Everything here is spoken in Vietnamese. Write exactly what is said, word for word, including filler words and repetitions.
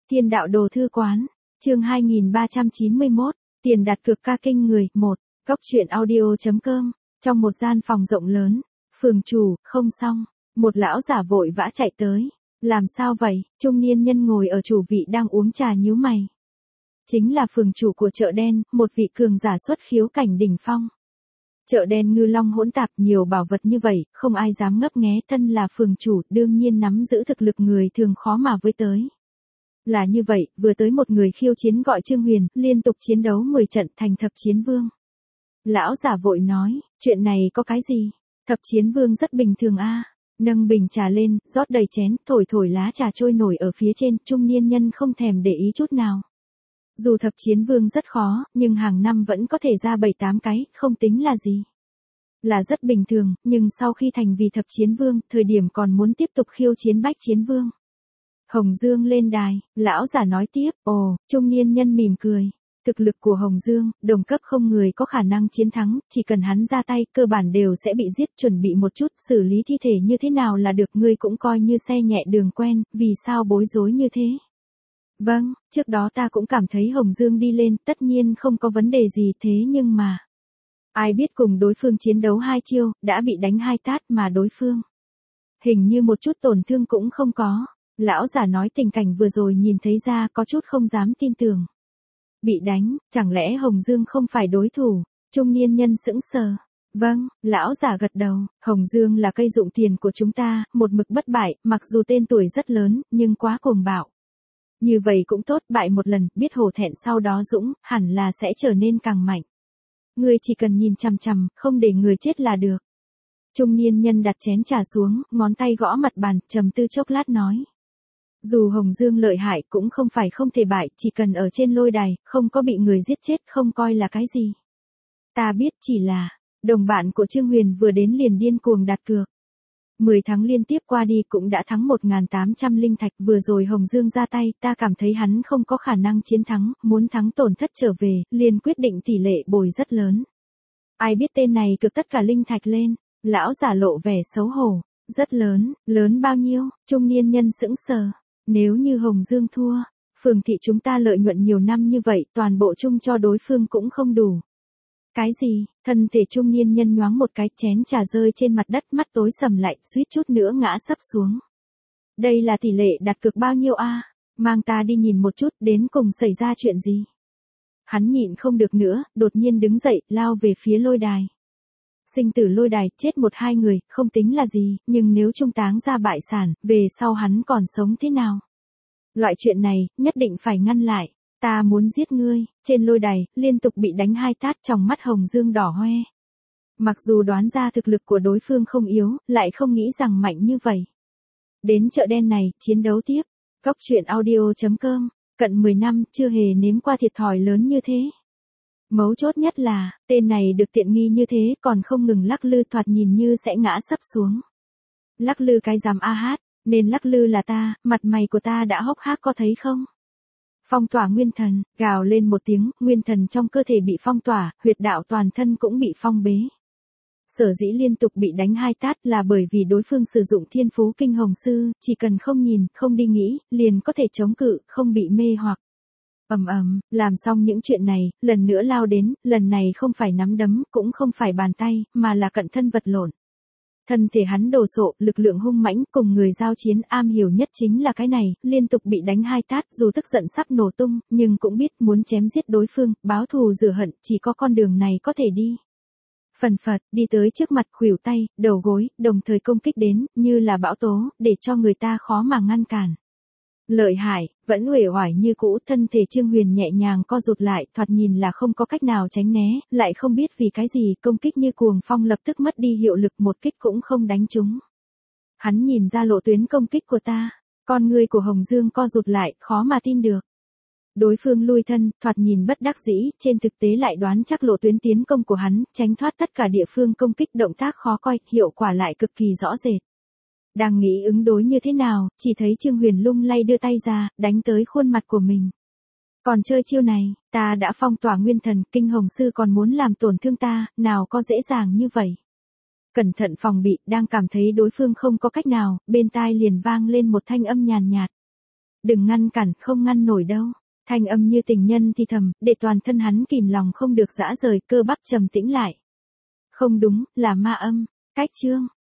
Thiên đạo đồ thư quán, chương hai nghìn ba trăm chín mươi mốt, tiền đặt cược ca kinh người, một, cóc truyện audio chấm com, trong một gian phòng rộng lớn, phường chủ, không xong, một lão giả vội vã chạy tới, làm sao vậy, trung niên nhân ngồi ở chủ vị đang uống trà nhíu mày. Chính là phường chủ của chợ đen, một vị cường giả xuất khiếu cảnh đỉnh phong. Chợ đen ngư long hỗn tạp nhiều bảo vật như vậy, không ai dám ngấp nghé, thân là phường chủ, đương nhiên nắm giữ thực lực người thường khó mà với tới. Là như vậy, vừa tới một người khiêu chiến gọi Trương Huyền, liên tục chiến đấu mười trận thành thập chiến vương. Lão giả vội nói, chuyện này có cái gì? Thập chiến vương rất bình thường a. Nâng bình trà lên, rót đầy chén, thổi thổi lá trà trôi nổi ở phía trên, trung niên nhân không thèm để ý chút nào. Dù thập chiến vương rất khó, nhưng hàng năm vẫn có thể ra bảy tám cái, không tính là gì. Là rất bình thường, nhưng sau khi thành vì thập chiến vương, thời điểm còn muốn tiếp tục khiêu chiến bách chiến vương. Hồng Dương lên đài, lão giả nói tiếp, ồ, trung niên nhân mỉm cười. Thực lực của Hồng Dương, đồng cấp không người có khả năng chiến thắng, chỉ cần hắn ra tay, cơ bản đều sẽ bị giết, chuẩn bị một chút, xử lý thi thể như thế nào là được, ngươi cũng coi như xe nhẹ đường quen, vì sao bối rối như thế? Vâng, trước đó ta cũng cảm thấy Hồng Dương đi lên, tất nhiên không có vấn đề gì, thế nhưng mà... Ai biết cùng đối phương chiến đấu hai chiêu, đã bị đánh hai tát mà đối phương. Hình như một chút tổn thương cũng không có. Lão giả nói tình cảnh vừa rồi nhìn thấy ra có chút không dám tin tưởng. Bị đánh, chẳng lẽ Hồng Dương không phải đối thủ? Trung niên nhân sững sờ. Vâng, lão giả gật đầu, Hồng Dương là cây dụng tiền của chúng ta, một mực bất bại, mặc dù tên tuổi rất lớn, nhưng quá cuồng bạo. Như vậy cũng tốt, bại một lần, biết hổ thẹn sau đó dũng, hẳn là sẽ trở nên càng mạnh. Người chỉ cần nhìn chằm chằm, không để người chết là được. Trung niên nhân đặt chén trà xuống, ngón tay gõ mặt bàn, trầm tư chốc lát nói. Dù Hồng Dương lợi hại cũng không phải không thể bại, chỉ cần ở trên lôi đài, không có bị người giết chết không coi là cái gì. Ta biết chỉ là, đồng bạn của Trương Huyền vừa đến liền điên cuồng đặt cược. mười tháng liên tiếp qua đi cũng đã thắng một nghìn tám trăm linh thạch, vừa rồi Hồng Dương ra tay, ta cảm thấy hắn không có khả năng chiến thắng, muốn thắng tổn thất trở về, liền quyết định tỷ lệ bồi rất lớn. Ai biết tên này cực tất cả linh thạch lên, lão giả lộ vẻ xấu hổ, rất lớn, lớn bao nhiêu, trung niên nhân sững sờ. Nếu như Hồng Dương thua, phường thị chúng ta lợi nhuận nhiều năm như vậy, toàn bộ chung cho đối phương cũng không đủ. Cái gì? Thân thể trung niên nhân nhoáng một cái, chén trà rơi trên mặt đất, mắt tối sầm lại, suýt chút nữa ngã sấp xuống. Đây là tỷ lệ đặt cược bao nhiêu a? Mang ta đi nhìn một chút, đến cùng xảy ra chuyện gì? Hắn nhịn không được nữa, đột nhiên đứng dậy, lao về phía lôi đài. Sinh tử lôi đài, chết một hai người, không tính là gì, nhưng nếu trung táng ra bại sản, về sau hắn còn sống thế nào? Loại chuyện này, nhất định phải ngăn lại. Ta muốn giết ngươi, trên lôi đài, liên tục bị đánh hai tát, trong mắt Hồng Dương đỏ hoe. Mặc dù đoán ra thực lực của đối phương không yếu, lại không nghĩ rằng mạnh như vậy. Đến chợ đen này, chiến đấu tiếp. Cóc truyện audio chấm com, cận mười năm, chưa hề nếm qua thiệt thòi lớn như thế. Mấu chốt nhất là, tên này được tiện nghi như thế, còn không ngừng lắc lư, thoạt nhìn như sẽ ngã sấp xuống. Lắc lư cái dám a hát, nên lắc lư là ta, mặt mày của ta đã hốc hác có thấy không? Phong tỏa nguyên thần, gào lên một tiếng, nguyên thần trong cơ thể bị phong tỏa, huyệt đạo toàn thân cũng bị phong bế. Sở dĩ liên tục bị đánh hai tát là bởi vì đối phương sử dụng thiên phú kinh hồng sư, chỉ cần không nhìn, không đi nghĩ, liền có thể chống cự, không bị mê hoặc. Ầm ầm, làm xong những chuyện này, lần nữa lao đến, lần này không phải nắm đấm, cũng không phải bàn tay, mà là cận thân vật lộn. Thân thể hắn đồ sộ, lực lượng hung mãnh, cùng người giao chiến am hiểu nhất chính là cái này, liên tục bị đánh hai tát, dù tức giận sắp nổ tung, nhưng cũng biết muốn chém giết đối phương, báo thù rửa hận, chỉ có con đường này có thể đi. Phần phật, đi tới trước mặt, khuỷu tay, đầu gối, đồng thời công kích đến, như là bão tố, để cho người ta khó mà ngăn cản. Lợi hại, vẫn uể oải như cũ, thân thể Trương Huyền nhẹ nhàng co rụt lại, thoạt nhìn là không có cách nào tránh né, lại không biết vì cái gì, công kích như cuồng phong lập tức mất đi hiệu lực, một kích cũng không đánh trúng. Hắn nhìn ra lộ tuyến công kích của ta, con người của Hồng Dương co rụt lại, khó mà tin được. Đối phương lui thân, thoạt nhìn bất đắc dĩ, trên thực tế lại đoán chắc lộ tuyến tiến công của hắn, tránh thoát tất cả địa phương công kích, động tác khó coi, hiệu quả lại cực kỳ rõ rệt. Đang nghĩ ứng đối như thế nào, chỉ thấy Trương Huyền lung lay đưa tay ra, đánh tới khuôn mặt của mình. Còn chơi chiêu này, ta đã phong tỏa nguyên thần, kinh hồng sư còn muốn làm tổn thương ta, nào có dễ dàng như vậy. Cẩn thận phòng bị, đang cảm thấy đối phương không có cách nào, bên tai liền vang lên một thanh âm nhàn nhạt. Đừng ngăn cản, không ngăn nổi đâu. Thanh âm như tình nhân thì thầm, để toàn thân hắn kìm lòng không được giã rời, cơ bắp trầm tĩnh lại. Không đúng, là ma âm. Cách chương.